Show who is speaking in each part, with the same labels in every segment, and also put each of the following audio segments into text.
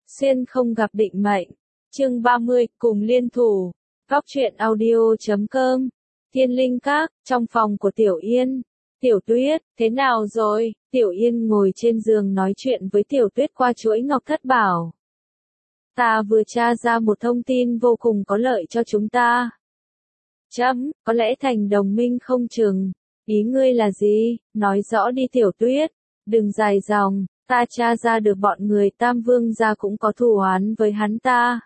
Speaker 1: Xuyên không gặp định mệnh. Chương 30, cùng liên thủ. Góc truyện audio.com. Thiên Linh Các, trong phòng của Tiểu Yên. Tiểu Tuyết, thế nào rồi? Tiểu Yên ngồi trên giường nói chuyện với Tiểu Tuyết qua chuỗi ngọc thất bảo. Ta vừa tra ra một thông tin vô cùng có lợi cho chúng ta. Có lẽ thành đồng minh không chừng. Ý ngươi là gì? Nói rõ đi Tiểu Tuyết. Đừng dài dòng, ta tra ra được bọn người Tam Vương gia cũng có thù oán với hắn ta.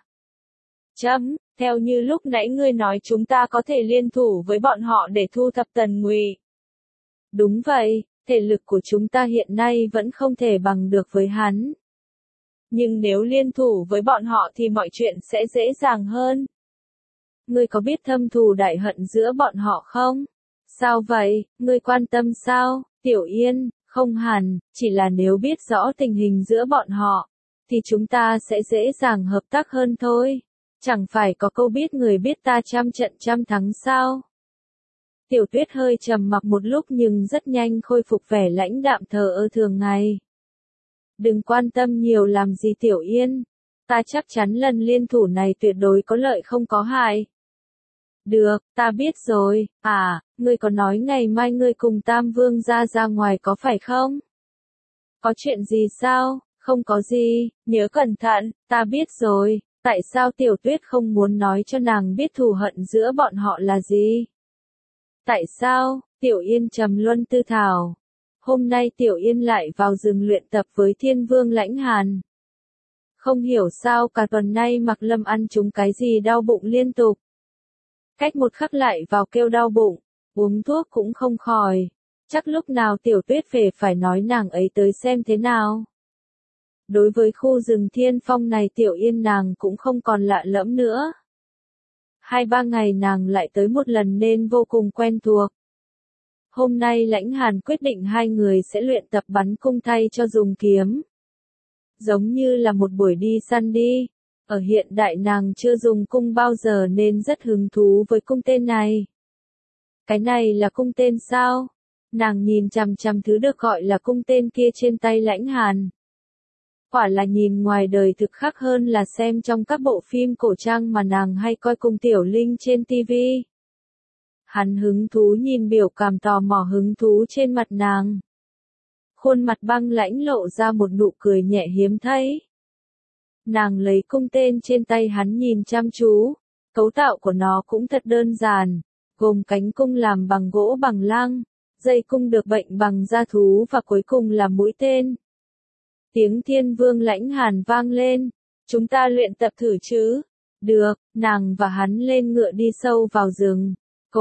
Speaker 1: Theo như lúc nãy ngươi nói chúng ta có thể liên thủ với bọn họ để thu thập Tần Ngụy. Đúng vậy, thể lực của chúng ta hiện nay vẫn không thể bằng được với hắn. Nhưng nếu liên thủ với bọn họ thì mọi chuyện sẽ dễ dàng hơn. Ngươi có biết thâm thù đại hận giữa bọn họ không? Sao vậy, ngươi quan tâm sao, Tiểu Yên? Không hẳn, chỉ là nếu biết rõ tình hình giữa bọn họ, thì chúng ta sẽ dễ dàng hợp tác hơn thôi. Chẳng phải có câu biết người biết ta trăm trận trăm thắng sao? Tiểu Tuyết hơi trầm mặc một lúc nhưng rất nhanh khôi phục vẻ lãnh đạm thờ ơ thường ngày. Đừng quan tâm nhiều làm gì Tiểu Yên. Ta chắc chắn lần liên thủ này tuyệt đối có lợi không có hại. Được, ta biết rồi. Ngươi có nói ngày mai ngươi cùng Tam Vương ra ngoài có phải không? Có chuyện gì sao? Không có gì, nhớ cẩn thận, ta biết rồi. Tại sao Tiểu Tuyết không muốn nói cho nàng biết thù hận giữa bọn họ là gì? Tại sao? Tiểu Yên trầm luân tư thảo. Hôm nay Tiểu Yên lại vào rừng luyện tập với Thiên Vương Lãnh Hàn. Không hiểu sao cả tuần nay Mạc Lâm ăn trúng cái gì đau bụng liên tục. Cách một khắc lại vào kêu đau bụng, uống thuốc cũng không khỏi. Chắc lúc nào Tiểu Tuyết về phải nói nàng ấy tới xem thế nào. Đối với khu rừng Thiên Phong này Tiểu Yên nàng cũng không còn lạ lẫm nữa. 2-3 ngày nàng lại tới một lần nên vô cùng quen thuộc. Hôm nay Lãnh Hàn quyết định hai người sẽ luyện tập bắn cung thay cho dùng kiếm. Giống như là một buổi đi săn đi. Ở hiện đại nàng chưa dùng cung bao giờ nên rất hứng thú với cung tên này. Cái này là cung tên sao? Nàng nhìn chằm chằm thứ được gọi là cung tên kia trên tay Lãnh Hàn. Quả là nhìn ngoài đời thực khác hơn là xem trong các bộ phim cổ trang mà nàng hay coi cùng Tiểu Linh trên TV. Hắn hứng thú nhìn biểu cảm tò mò hứng thú trên mặt nàng. Khuôn mặt băng lãnh lộ ra một nụ cười nhẹ hiếm thấy. Nàng lấy cung tên trên tay hắn nhìn chăm chú, cấu tạo của nó cũng thật đơn giản, gồm cánh cung làm bằng gỗ bằng lăng, dây cung được bệnh bằng da thú và cuối cùng là mũi tên. Tiếng Thiên Vương Lãnh Hàn vang lên, chúng ta luyện tập thử chứ? Được, nàng và hắn lên ngựa đi sâu vào rừng,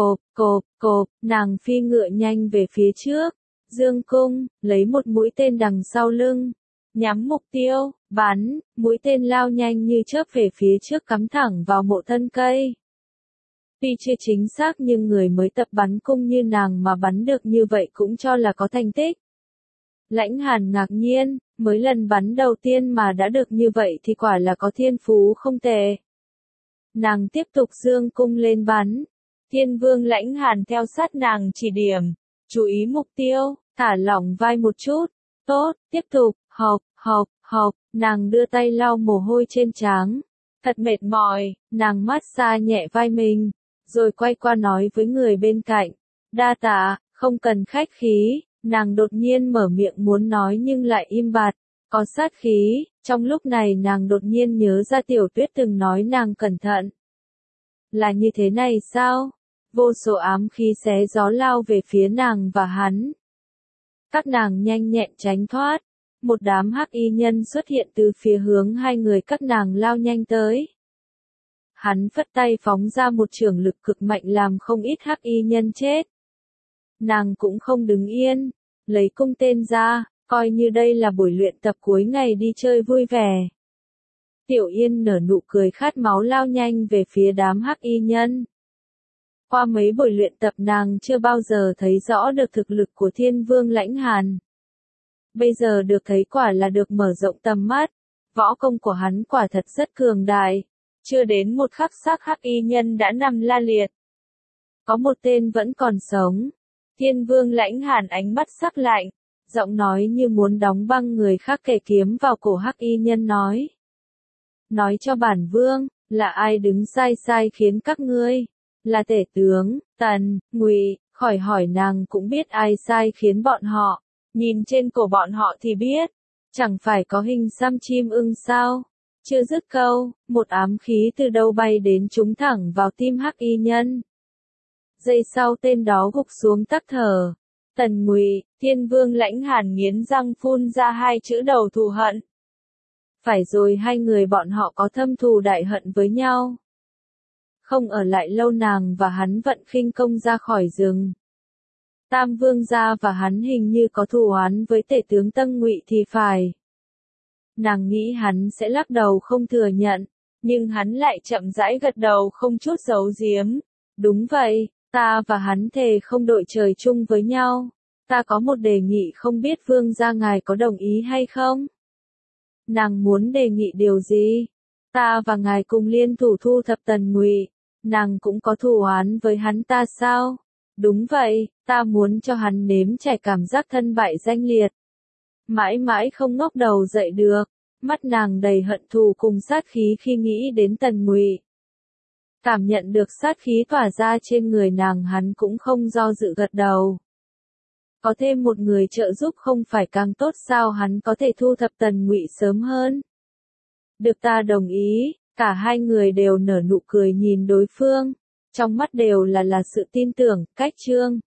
Speaker 1: cộp, nàng phi ngựa nhanh về phía trước, dương cung, lấy một mũi tên đằng sau lưng. Nhắm mục tiêu, bắn, mũi tên lao nhanh như chớp về phía trước cắm thẳng vào mộ thân cây. Tuy chưa chính xác nhưng người mới tập bắn cung như nàng mà bắn được như vậy cũng cho là có thành tích. Lãnh Hàn ngạc nhiên, mới lần bắn đầu tiên mà đã được như vậy thì quả là có thiên phú không tệ. Nàng tiếp tục giương cung lên bắn. Thiên Vương Lãnh Hàn theo sát nàng chỉ điểm, chú ý mục tiêu, thả lỏng vai một chút. Tốt, tiếp tục, học, nàng đưa tay lau mồ hôi trên trán. Thật mệt mỏi, nàng massage nhẹ vai mình, rồi quay qua nói với người bên cạnh. Đa tạ, không cần khách khí, nàng đột nhiên mở miệng muốn nói nhưng lại im bặt, có sát khí. Trong lúc này nàng đột nhiên nhớ ra Tiểu Tuyết từng nói nàng cẩn thận. Là như thế này sao? Vô số ám khí xé gió lao về phía nàng và hắn. Các nàng nhanh nhẹn tránh thoát. Một đám hắc y nhân xuất hiện từ phía hướng hai người các nàng lao nhanh tới. Hắn phất tay phóng ra một chưởng lực cực mạnh làm không ít hắc y nhân chết. Nàng cũng không đứng yên, lấy cung tên ra, coi như đây là buổi luyện tập cuối ngày đi chơi vui vẻ. Tiểu Yên nở nụ cười khát máu lao nhanh về phía đám hắc y nhân. Qua mấy buổi luyện tập nàng chưa bao giờ thấy rõ được thực lực của Thiên Vương Lãnh Hàn. Bây giờ được thấy quả là được mở rộng tầm mắt, võ công của hắn quả thật rất cường đại, chưa đến một khắc xác hắc y nhân đã nằm la liệt. Có một tên vẫn còn sống. Thiên Vương Lãnh Hàn ánh mắt sắc lạnh, giọng nói như muốn đóng băng người khác kề kiếm vào cổ hắc y nhân nói. nói cho bản vương, là ai đứng sai khiến các ngươi? Là tể tướng, Tần, Ngụy, khỏi hỏi nàng cũng biết ai sai khiến bọn họ, nhìn trên cổ bọn họ thì biết, chẳng phải có hình xăm chim ưng sao? Chưa dứt câu, một ám khí từ đâu bay đến trúng thẳng vào tim Hắc Y nhân. Giây sau tên đó gục xuống tắc thở. Tần Ngụy, Thiên Vương Lãnh Hàn nghiến răng phun ra hai chữ đầu thù hận. Phải rồi, hai người bọn họ có thâm thù đại hận với nhau. Không ở lại lâu, nàng và hắn vận khinh công ra khỏi rừng. Tam Vương gia và hắn hình như có thù oán với tể tướng Tân Ngụy thì phải. Nàng nghĩ hắn sẽ lắc đầu không thừa nhận, nhưng hắn lại chậm rãi gật đầu không chút giấu giếm. Đúng vậy, ta và hắn thề không đội trời chung với nhau. Ta có một đề nghị, không biết vương gia ngài có đồng ý hay không? Nàng muốn đề nghị điều gì? Ta và ngài cùng liên thủ thu thập Tần Ngụy. Nàng cũng có thù oán với hắn ta sao? Đúng vậy, ta muốn cho hắn nếm trải cảm giác thân bại danh liệt. Mãi mãi không ngóc đầu dậy được, mắt nàng đầy hận thù cùng sát khí khi nghĩ đến Tần Ngụy. Cảm nhận được sát khí tỏa ra trên người nàng, hắn cũng không do dự gật đầu. Có thêm một người trợ giúp không phải càng tốt sao? Hắn có thể thu thập Tần Ngụy sớm hơn. Được, ta đồng ý. Cả hai người đều nở nụ cười nhìn đối phương, trong mắt đều là sự tin tưởng. Cách chương